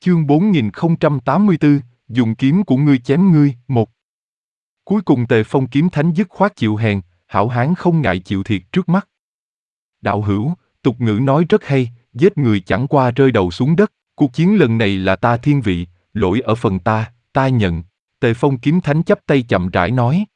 Chương 4084, dùng kiếm của ngươi chém ngươi, 1. Cuối cùng Tề Phong kiếm thánh dứt khoát chịu hèn, hảo hán không ngại chịu thiệt trước mắt. Đạo hữu, tục ngữ nói rất hay, giết người chẳng qua rơi đầu xuống đất, cuộc chiến lần này là ta thiên vị, lỗi ở phần ta nhận. Tề Phong kiếm thánh chắp tay chậm rãi nói.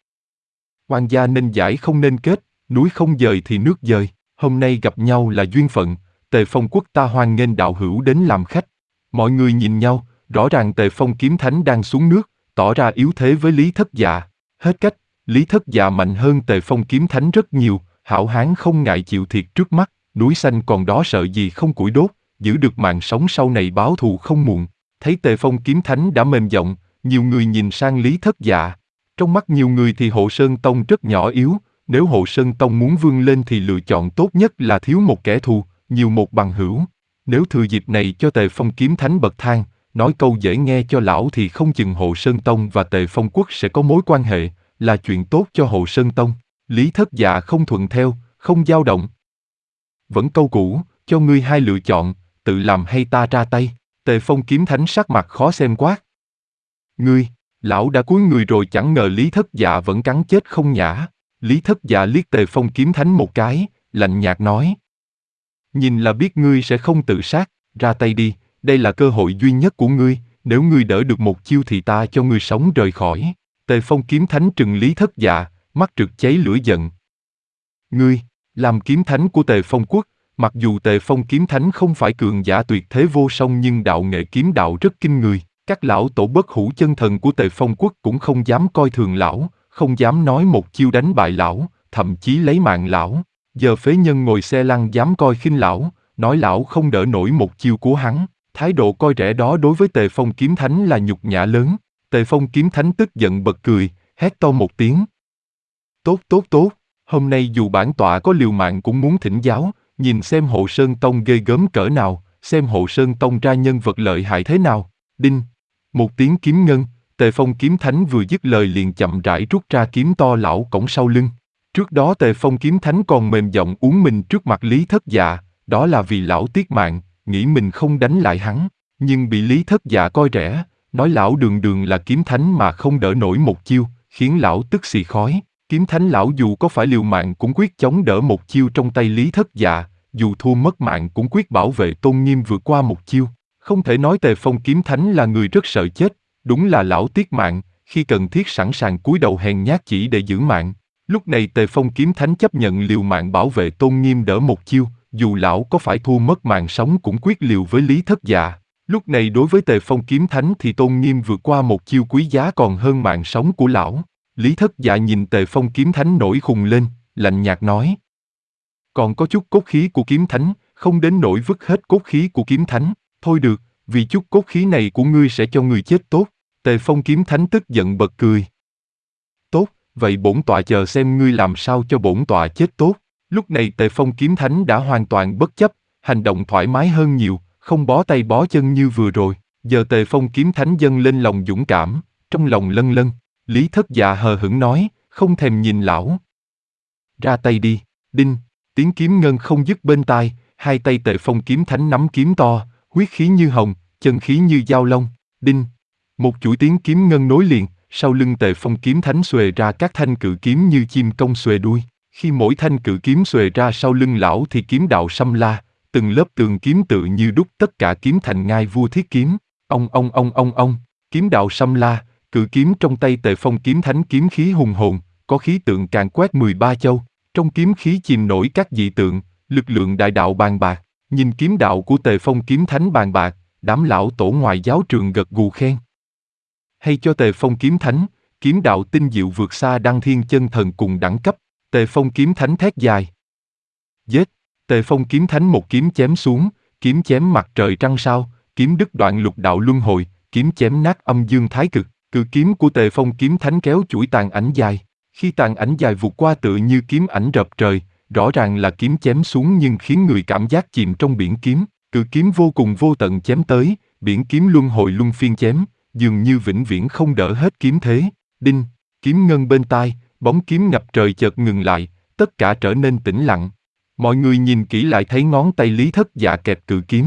Oan gia nên giải không nên kết, núi không dời thì nước dời, hôm nay gặp nhau là duyên phận, Tề Phong quốc ta hoan nghênh đạo hữu đến làm khách. Mọi người nhìn nhau, rõ ràng Tề Phong kiếm thánh đang xuống nước, tỏ ra yếu thế với Lý Thất Dạ. Hết cách, Lý Thất Dạ mạnh hơn Tề Phong kiếm thánh rất nhiều, hảo hán không ngại chịu thiệt trước mắt, núi xanh còn đó sợ gì không củi đốt, giữ được mạng sống sau này báo thù không muộn. Thấy Tề Phong kiếm thánh đã mềm giọng, nhiều người nhìn sang Lý Thất Dạ. Trong mắt nhiều người thì Hộ Sơn Tông rất nhỏ yếu, nếu Hộ Sơn Tông muốn vươn lên thì lựa chọn tốt nhất là thiếu một kẻ thù, nhiều một bằng hữu. Nếu thừa dịp này cho Tề Phong kiếm thánh bậc thang, nói câu dễ nghe cho lão thì không chừng Hộ Sơn Tông và Tề Phong quốc sẽ có mối quan hệ, là chuyện tốt cho Hộ Sơn Tông. Lý Thất Dạ không thuận theo, không dao động. Vẫn câu cũ, cho ngươi hai lựa chọn, tự làm hay ta ra tay. Tề Phong kiếm thánh sắc mặt khó xem quát. Ngươi, lão đã cúi người rồi, chẳng ngờ Lý Thất Dạ vẫn cắn chết không nhả. Lý Thất Dạ liếc Tề Phong kiếm thánh một cái, lạnh nhạt nói. Nhìn là biết ngươi sẽ không tự sát, ra tay đi, đây là cơ hội duy nhất của ngươi, nếu ngươi đỡ được một chiêu thì ta cho ngươi sống rời khỏi. Tề Phong kiếm thánh trừng Lý Thất Dạ, mắt rực cháy lửa giận. Ngươi, làm kiếm thánh của Tề Phong quốc, mặc dù Tề Phong kiếm thánh không phải cường giả tuyệt thế vô song nhưng đạo nghệ kiếm đạo rất kinh người. Các lão tổ bất hủ chân thần của Tề Phong quốc cũng không dám coi thường lão, không dám nói một chiêu đánh bại lão, thậm chí lấy mạng lão. Giờ phế nhân ngồi xe lăn dám coi khinh lão, nói lão không đỡ nổi một chiêu của hắn. Thái độ coi rẻ đó đối với Tề Phong kiếm thánh là nhục nhã lớn. Tề Phong kiếm thánh tức giận bật cười, hét to một tiếng. Tốt, hôm nay dù bản tọa có liều mạng cũng muốn thỉnh giáo, nhìn xem Hộ Sơn Tông ghê gớm cỡ nào, xem Hộ Sơn Tông ra nhân vật lợi hại thế nào. Đinh! Một tiếng kiếm ngân, Tề Phong kiếm thánh vừa dứt lời liền chậm rãi rút ra kiếm to lão cổng sau lưng. Trước đó Tề Phong kiếm thánh còn mềm giọng uống mình trước mặt Lý Thất Dạ, đó là vì lão tiếc mạng, nghĩ mình không đánh lại hắn, nhưng bị Lý Thất Dạ coi rẻ, nói lão đường đường là kiếm thánh mà không đỡ nổi một chiêu, khiến lão tức xì khói. Kiếm thánh lão dù có phải liều mạng cũng quyết chống đỡ một chiêu trong tay Lý Thất Dạ, dù thua mất mạng cũng quyết bảo vệ tôn nghiêm vượt qua một chiêu. Không thể nói Tề Phong kiếm thánh là người rất sợ chết, đúng là lão tiếc mạng, khi cần thiết sẵn sàng cúi đầu hèn nhát chỉ để giữ mạng. Lúc này Tề Phong kiếm thánh chấp nhận liều mạng bảo vệ tôn nghiêm đỡ một chiêu, dù lão có phải thua mất mạng sống cũng quyết liều với Lý Thất Dạ. Lúc này đối với Tề Phong kiếm thánh thì tôn nghiêm vượt qua một chiêu quý giá còn hơn mạng sống của lão. Lý Thất Dạ nhìn Tề Phong kiếm thánh nổi khùng lên, lạnh nhạt nói. Còn có chút cốt khí của kiếm thánh, không đến nỗi vứt hết cốt khí của kiếm thánh. Thôi được, vì chút cốt khí này của ngươi sẽ cho ngươi chết tốt. Tề Phong kiếm thánh tức giận bật cười. Tốt, vậy bổn tọa chờ xem ngươi làm sao cho bổn tọa chết tốt. Lúc này Tề Phong kiếm thánh đã hoàn toàn bất chấp, hành động thoải mái hơn nhiều, không bó tay bó chân như vừa rồi. Giờ Tề Phong kiếm thánh dâng lên lòng dũng cảm, trong lòng lân lân. Lý Thất Dạ hờ hững nói, không thèm nhìn lão. Ra tay đi, đinh, tiếng kiếm ngân không dứt bên tai, hai tay Tề Phong kiếm thánh nắm kiếm to, huyết khí như hồng, chân khí như dao long, đinh. Một chuỗi tiếng kiếm ngân nối liền, sau lưng Tề Phong kiếm thánh xuề ra các thanh cự kiếm như chim công xuề đuôi. Khi mỗi thanh cự kiếm xuề ra sau lưng lão thì kiếm đạo xâm la, từng lớp tường kiếm tự như đúc tất cả kiếm thành ngai vua thiết kiếm. Ông, kiếm đạo xâm la, cự kiếm trong tay Tề Phong kiếm thánh kiếm khí hùng hồn, có khí tượng càn quét 13 châu. Trong kiếm khí chìm nổi các dị tượng, lực lượng đại đạo bàn bạc. Nhìn kiếm đạo của Tề Phong kiếm thánh bàn bạc, đám lão tổ ngoài giáo trường gật gù khen. Hay cho Tề Phong kiếm thánh, kiếm đạo tinh diệu vượt xa đăng thiên chân thần cùng đẳng cấp. Tề Phong kiếm thánh thét dài. Giết! Tề Phong kiếm thánh một kiếm chém xuống, kiếm chém mặt trời trăng sao, kiếm đứt đoạn lục đạo luân hồi, kiếm chém nát âm dương thái cực. Cự kiếm của Tề Phong kiếm thánh kéo chuỗi tàn ảnh dài. Khi tàn ảnh dài vụt qua tựa như kiếm ảnh rập trời, rõ ràng là kiếm chém xuống nhưng khiến người cảm giác chìm trong biển kiếm. Cự kiếm vô cùng vô tận chém tới, biển kiếm luân hồi luân phiên chém, dường như vĩnh viễn không đỡ hết kiếm thế. Đinh, kiếm ngân bên tai, bóng kiếm ngập trời chợt ngừng lại, tất cả trở nên tĩnh lặng. Mọi người nhìn kỹ lại thấy ngón tay Lý Thất Dạ kẹp cự kiếm.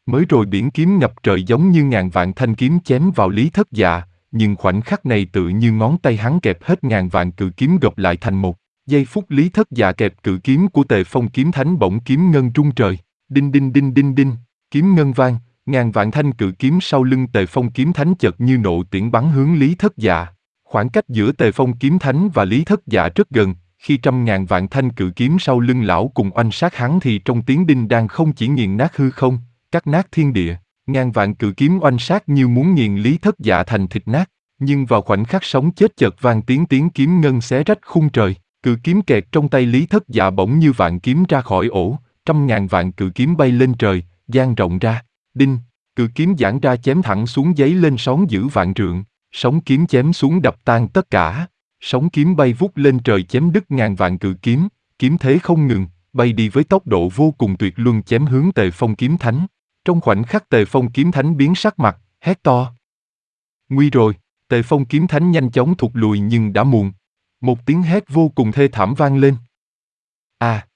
Mới rồi biển kiếm ngập trời giống như ngàn vạn thanh kiếm chém vào Lý Thất Dạ, nhưng khoảnh khắc này tự như ngón tay hắn kẹp hết ngàn vạn cự kiếm gộp lại thành một. Giây phút Lý Thất Dạ kẹp cự kiếm của Tề Phong kiếm thánh bỗng kiếm ngân rung trời. Đinh đinh đinh đinh đinh, kiếm ngân vang, ngàn vạn thanh cự kiếm sau lưng Tề Phong kiếm thánh chợt như nộ tiễn bắn hướng Lý Thất Dạ. Khoảng cách giữa Tề Phong kiếm thánh và Lý Thất Dạ rất gần, khi trăm ngàn vạn thanh cự kiếm sau lưng lão cùng oanh sát hắn thì trong tiếng đinh đang không chỉ nghiền nát hư không, cắt nát thiên địa, ngàn vạn cự kiếm oanh sát như muốn nghiền Lý Thất Dạ thành thịt nát, nhưng vào khoảnh khắc sống chết chợt vang tiếng kiếm ngân xé rách khung trời, cự kiếm kẹt trong tay Lý Thất Dạ bỗng như vạn kiếm ra khỏi ổ, trăm ngàn vạn cự kiếm bay lên trời, dang rộng ra, đinh, cự kiếm giãn ra chém thẳng xuống giấy lên sóng dữ vạn trượng, sóng kiếm chém xuống đập tan tất cả, sóng kiếm bay vút lên trời chém đứt ngàn vạn cự kiếm, kiếm thế không ngừng, bay đi với tốc độ vô cùng tuyệt luân chém hướng Tề Phong kiếm thánh. Trong khoảnh khắc Tề Phong kiếm thánh biến sắc mặt, hét to. Nguy rồi, Tề Phong kiếm thánh nhanh chóng thụt lùi nhưng đã muộn. Một tiếng hét vô cùng thê thảm vang lên. À,